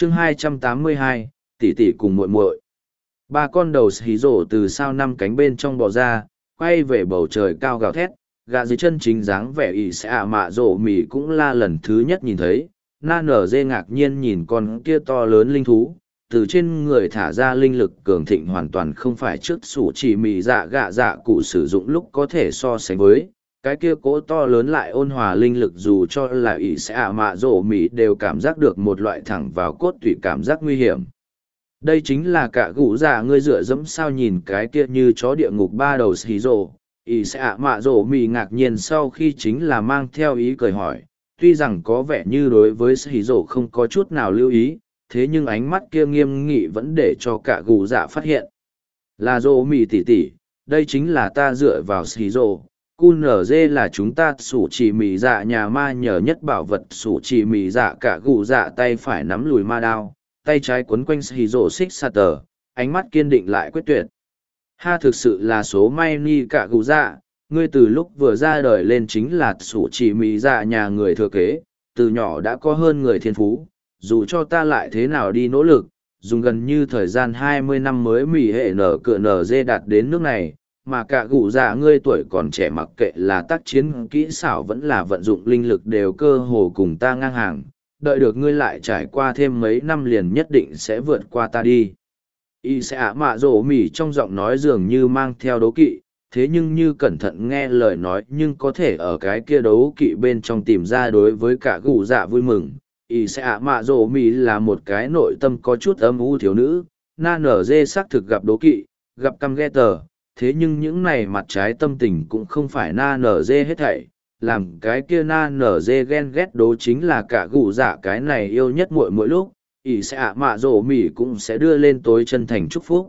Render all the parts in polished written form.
chương 282, tỷ tỷ cùng muội muội. Ba con đầu hí rổ từ sao năm cánh bên trong bò ra, quay về bầu trời cao gào thét, gà dưới chân chính dáng vẻ ỉ sẽ mạ rổ mỉ cũng là lần thứ nhất nhìn thấy. Na nở dê ngạc nhiên nhìn con kia to lớn linh thú, từ trên người thả ra linh lực cường thịnh hoàn toàn không phải trước sủ chỉ mì dạ gạ dạ cụ sử dụng lúc có thể so sánh với. Cái kia cố to lớn lại ôn hòa linh lực dù cho là ỉ sẽ mạ rổ mỉ đều cảm giác được một loại thẳng vào cốt tủy cảm giác nguy hiểm. Đây chính là cả gũ dạ ngươi dựa dẫm sao nhìn cái kia như chó địa ngục ba đầu xì rổ. Ý sẽ mạ rổ mì ngạc nhiên sau khi chính là mang theo ý cười hỏi, tuy rằng có vẻ như đối với xì rổ không có chút nào lưu ý, thế nhưng ánh mắt kia nghiêm nghị vẫn để cho cả gũ dạ phát hiện. Là rổ mì tỉ tỉ, đây chính là ta dựa vào xì rổ. QNZ là chúng ta sủ chỉ mì dạ nhà ma nhờ nhất bảo vật sủ chỉ mì dạ cả gũ dạ tay phải nắm lùi ma đao, tay trái quấn quanh xì rổ xích xa tờ, ánh mắt kiên định lại quyết tuyệt. Ha thực sự là số may ni cả gù dạ, ngươi từ lúc vừa ra đời lên chính là sủ chỉ mì dạ nhà người thừa kế, từ nhỏ đã có hơn người thiên phú, dù cho ta lại thế nào đi nỗ lực, dùng gần như thời gian 20 năm mới mì hệ nở cựa nở dê đạt đến nước này, mà cả gù dạ ngươi tuổi còn trẻ mặc kệ là tác chiến kỹ xảo vẫn là vận dụng linh lực đều cơ hồ cùng ta ngang hàng, đợi được ngươi lại trải qua thêm mấy năm liền nhất định sẽ vượt qua ta đi. Y sẽ mạ rổ mỉ trong giọng nói dường như mang theo đố kỵ, thế nhưng như cẩn thận nghe lời nói nhưng có thể ở cái kia đố kỵ bên trong tìm ra đối với cả gù dạ vui mừng. Y sẽ mạ rổ mỉ là một cái nội tâm có chút âm u thiếu nữ, na nở dê xác thực gặp đố kỵ, gặp căm ghê tờ, thế nhưng những này mặt trái tâm tình cũng không phải na nở dê hết thảy. Làm cái kia na nở dê ghen ghét đố chính là cả gù dạ cái này yêu nhất mỗi lúc, ỷ sẽ mạ rổ mỉ cũng sẽ đưa lên tối chân thành chúc phúc.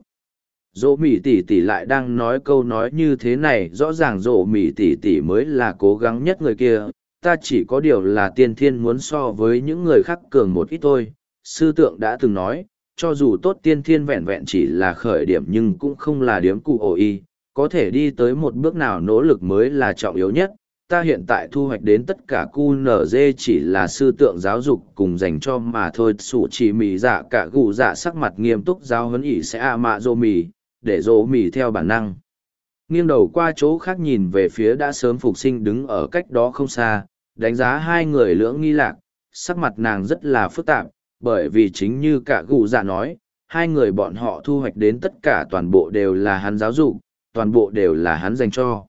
Rổ mỉ tỉ tỉ lại đang nói câu nói như thế này, rõ ràng rổ mỉ tỉ tỉ mới là cố gắng nhất người kia, ta chỉ có điều là tiên thiên muốn so với những người khác cường một ít thôi. Sư tượng đã từng nói, cho dù tốt tiên thiên vẹn vẹn chỉ là khởi điểm nhưng cũng không là điếm cụ ổ y, có thể đi tới một bước nào nỗ lực mới là trọng yếu nhất. Ta hiện tại thu hoạch đến tất cả QNZ chỉ là sư tượng giáo dục cùng dành cho mà thôi. Sủ chỉ mì dạ cả gù dạ sắc mặt nghiêm túc giáo huấn ỉ sẽ mạ rô mì, để rô mì theo bản năng. Nghiêng đầu qua chỗ khác nhìn về phía đã sớm phục sinh đứng ở cách đó không xa, đánh giá hai người lưỡng nghi lạc, sắc mặt nàng rất là phức tạp, bởi vì chính như cả gù dạ nói, hai người bọn họ thu hoạch đến tất cả toàn bộ đều là hắn giáo dục, toàn bộ đều là hắn dành cho.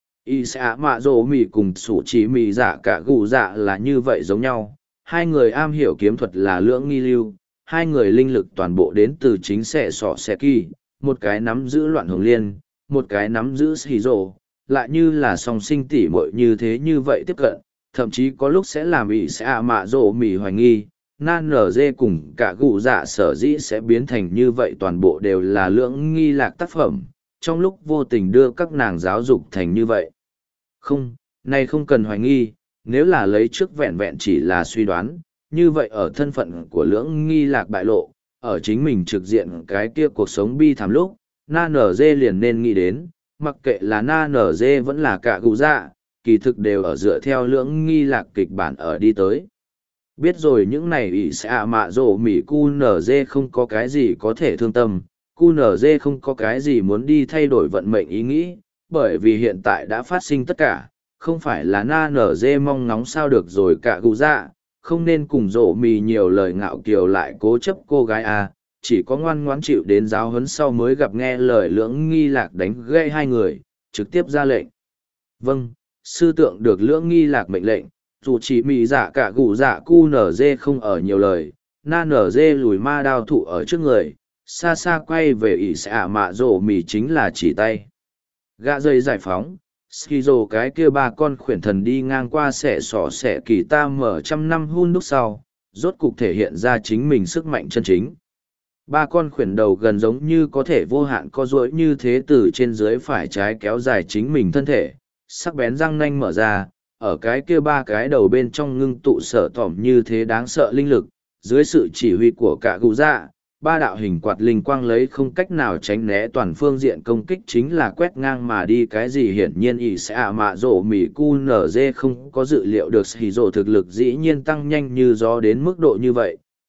Y sẽ mạ rổ mì cùng sủ chỉ mì dạ cả gù dạ là như vậy giống nhau, hai người am hiểu kiếm thuật là lưỡng nghi lưu, hai người linh lực toàn bộ đến từ chính xẻ sọ xẻ kỳ, một cái nắm giữ loạn hồng liên, một cái nắm giữ xì rổ, lại như là song sinh tỉ muội như thế như vậy tiếp cận, thậm chí có lúc sẽ làm Y sẽ mạ rổ mì hoài nghi, nan nở dê cùng cả gù dạ sở dĩ sẽ biến thành như vậy toàn bộ đều là lưỡng nghi lạc tác phẩm. Trong lúc vô tình đưa các nàng giáo dục thành như vậy. Không, này không cần hoài nghi, nếu là lấy trước vẹn vẹn chỉ là suy đoán, như vậy ở thân phận của lưỡng nghi lạc bại lộ, ở chính mình trực diện cái kia cuộc sống bi thảm lúc, na nở dê liền nên nghĩ đến, mặc kệ là na nở dê vẫn là cả gù dạ, kỳ thực đều ở dựa theo lưỡng nghi lạc kịch bản ở đi tới. Biết rồi những này ỷ sẽ mạ rổ mỉ cu nở dê không có cái gì có thể thương tâm. QNZ không có cái gì muốn đi thay đổi vận mệnh ý nghĩ, bởi vì hiện tại đã phát sinh tất cả, không phải là na nở dê mong ngóng sao được rồi cả gù dạ, không nên cùng rổ mì nhiều lời ngạo kiều lại cố chấp cô gái à, chỉ có ngoan ngoãn chịu đến giáo huấn sau mới gặp nghe lời lưỡng nghi lạc đánh gây hai người, trực tiếp ra lệnh. Vâng, sư tượng được lưỡng nghi lạc mệnh lệnh, dù chỉ mì dạ cả gù dạ QNZ không ở nhiều lời, na nở dê lùi ma đao thụ ở trước người. Xa xa quay về ỷ sẽ mạ rổ mì chính là chỉ tay. Gạ dây giải phóng, Skizo cái kia ba con khuyển thần đi ngang qua xẻ sỏ xẻ kỳ ta mở trăm năm hun đúc sau, rốt cục thể hiện ra chính mình sức mạnh chân chính. Ba con khuyển đầu gần giống như có thể vô hạn co duỗi như thế từ trên dưới phải trái kéo dài chính mình thân thể, sắc bén răng nanh mở ra, ở cái kia ba cái đầu bên trong ngưng tụ sở tỏm như thế đáng sợ linh lực, dưới sự chỉ huy của cả gù dạ. Ba đạo hình quạt linh quang lấy không cách nào tránh né toàn phương diện công kích chính là quét ngang mà đi cái gì hiển nhiên ỷ sẽ mạ rổ mỉ cu nở dê không có dự liệu được hỉ rổ thực lực dĩ nhiên tăng nhanh như gió đến mức độ như vậy,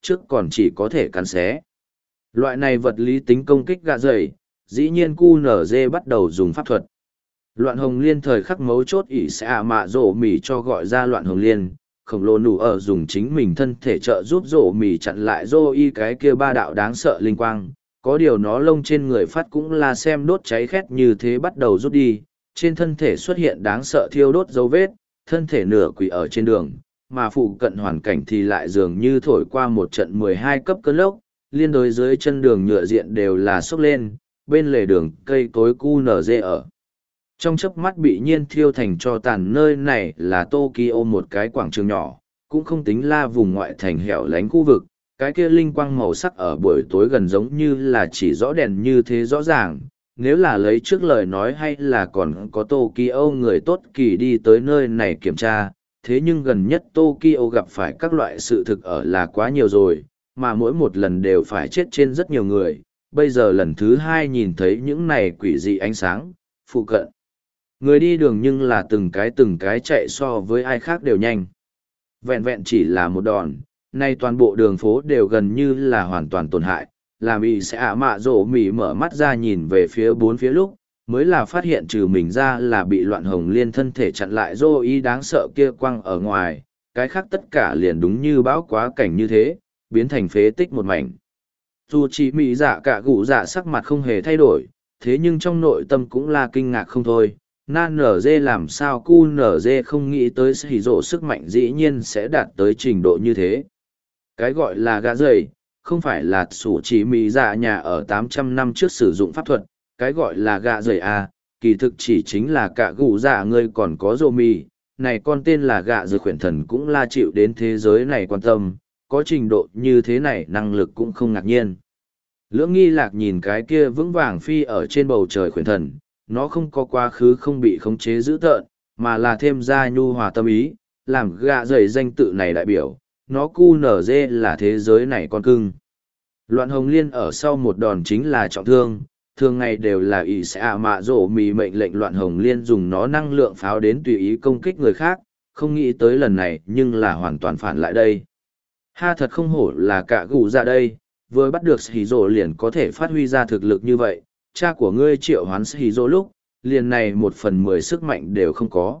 trước còn chỉ có thể cắn xé. Loại này vật lý tính công kích gạ dày, dĩ nhiên QNZ bắt đầu dùng pháp thuật. Loạn hồng liên thời khắc mấu chốt ỷ sẽ mạ rổ mỉ cho gọi ra loạn hồng liên, khổng lồ nụ ở dùng chính mình thân thể trợ giúp rổ mỉ chặn lại rô y cái kia ba đạo đáng sợ linh quang. Có điều nó lông trên người phát cũng là xem đốt cháy khét như thế bắt đầu rút đi, trên thân thể xuất hiện đáng sợ thiêu đốt dấu vết, thân thể nửa quỷ ở trên đường, mà phụ cận hoàn cảnh thì lại dường như thổi qua một trận 12 cấp cơn lốc, liên đối dưới chân đường nhựa diện đều là sốc lên, bên lề đường cây cối cu nở dê ở. Trong chớp mắt bị nhiên thiêu thành cho tàn, nơi này là Tokyo một cái quảng trường nhỏ, cũng không tính là vùng ngoại thành hẻo lánh khu vực, cái kia linh quang màu sắc ở buổi tối gần giống như là chỉ rõ đèn như thế rõ ràng. Nếu là lấy trước lời nói hay là còn có Tokyo người tốt kỳ đi tới nơi này kiểm tra, thế nhưng gần nhất Tokyo gặp phải các loại sự thực ở là quá nhiều rồi, mà mỗi một lần đều phải chết trên rất nhiều người. Bây giờ lần thứ hai nhìn thấy những này quỷ dị ánh sáng, phụ cận. Người đi đường nhưng là từng cái chạy so với ai khác đều nhanh. Vẹn vẹn chỉ là một đòn, nay toàn bộ đường phố đều gần như là hoàn toàn tổn hại, làm y sẽ mạ rổ mỉ mở mắt ra nhìn về phía bốn phía lúc, mới là phát hiện trừ mình ra là bị loạn hồng liên thân thể chặn lại rô y đáng sợ kia quăng ở ngoài, cái khác tất cả liền đúng như bão quá cảnh như thế, biến thành phế tích một mảnh. Dù chỉ mỹ dạ cả gụ dạ sắc mặt không hề thay đổi, thế nhưng trong nội tâm cũng là kinh ngạc không thôi. Nan nở dê làm sao cu nở dê không nghĩ tới hỉ rộ sức mạnh dĩ nhiên sẽ đạt tới trình độ như thế. Cái gọi là gã dày, không phải là sủ chỉ mỹ dạ nhà ở 800 năm trước sử dụng pháp thuật, cái gọi là gã dày à, kỳ thực chỉ chính là cả gù dạ ngươi còn có rô mì, này con tên là gã dày khuyển thần cũng là chịu đến thế giới này quan tâm, có trình độ như thế này năng lực cũng không ngạc nhiên. Lưỡng nghi lạc nhìn cái kia vững vàng phi ở trên bầu trời khuyển thần, nó không có quá khứ không bị khống chế dữ tợn, mà là thêm ra nhu hòa tâm ý, làm gạ dày danh tự này đại biểu, nó cu nở dê là thế giới này con cưng. Loạn hồng liên ở sau một đòn chính là trọng thương, thường ngày đều là ỷ sẽ mạ rổ mì mệnh lệnh loạn hồng liên dùng nó năng lượng pháo đến tùy ý công kích người khác, không nghĩ tới lần này nhưng là hoàn toàn phản lại đây. Ha thật không hổ là cả gù ra đây, vừa bắt được hỉ rổ liền có thể phát huy ra thực lực như vậy, cha của ngươi triệu hoán hỉ rổ lúc, liền này 1/10 sức mạnh đều không có.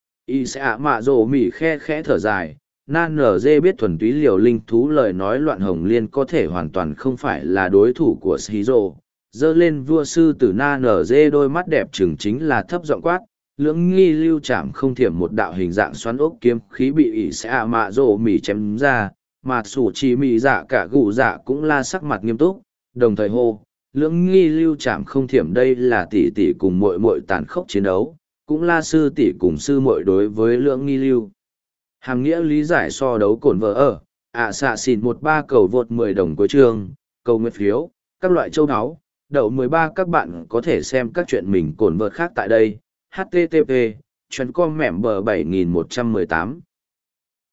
Y sẽ mạ rổ mỉ khe khẽ thở dài, nan nở dê biết thuần túy liều linh thú lời nói loạn hồng liên có thể hoàn toàn không phải là đối thủ của hỉ rổ. Dơ lên vua sư tử nan nở dê đôi mắt đẹp trừng chính là thấp giọng quát, lưỡng nghi lưu chạm không thiểm một đạo hình dạng xoắn ốc kiếm khí bị ỷ sẽ mạ rổ mỉ chém ra, mà sủ chỉ mỉ dạ cả gù dạ cũng la sắc mặt nghiêm túc, đồng thời hô, lưỡng nghi lưu chạm không thiểm đây là tỷ tỷ cùng muội muội tàn khốc chiến đấu, cũng la sư tỷ cùng sư muội đối với lưỡng nghi lưu. Hàm nghĩa lý giải so đấu cổn vợ ở, xạ xỉn 13 cầu vượt 10 đồng cuối chương, cầu nguyện phiếu, các loại châu áo, đậu 13 các bạn có thể xem các chuyện mình cổn vợt khác tại đây, http, chuyến com mẻm bờ 7118.